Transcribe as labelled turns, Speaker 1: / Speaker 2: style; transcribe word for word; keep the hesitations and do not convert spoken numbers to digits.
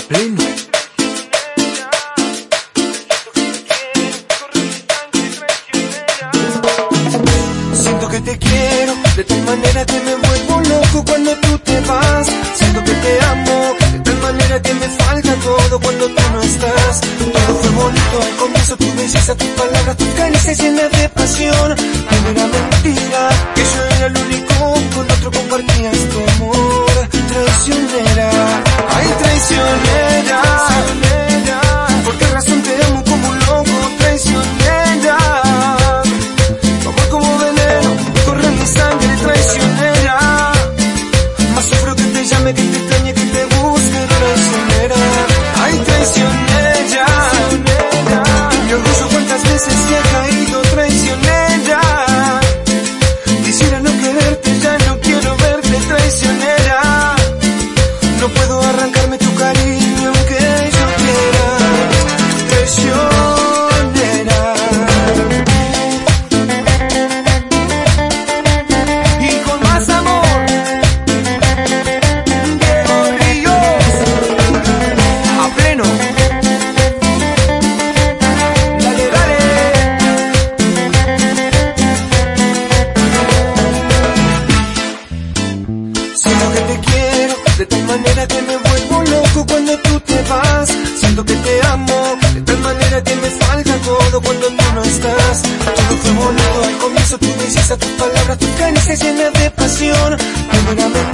Speaker 1: pleno.
Speaker 2: Siento que te quiero, de tal manera que me vuelvo loco cuando tú te vas. Siento que te amo, de tal manera que me falta todo cuando tú no estás. Todo fue bonito al comienzo, tu belleza, tus palabras, tus caricias llenas de pasión. Pero era mentira, que yo era el único, con otro compartías tu amor. Traicionera, ay traicionera, ¿por qué razón te amo como un loco? Traicionera, tu amor como veneno, corre en mi sangre. Traicionera, más sufro que te llame, que te extrañe, que te busque. Traicionera, ay traicionera, mi orgullo cuántas veces te ha caído. Traicionera, quisiera no quererte, ya no quiero verte. Traicionera, no puedo arrancarme tu cariño aunque yo quiera. Traicionera, y con más amor, Diego Ríos, a pleno. Dale, dale. Siento que te quiero, de tal manera que me vuelvo loco cuando tú te vas. Siento que te amo, de tal manera que me falta todo cuando tú no estás. Todo fue bonito al comienzo, tu belleza, tus palabras, tus caricias llenas de pasión. Pero era mentira,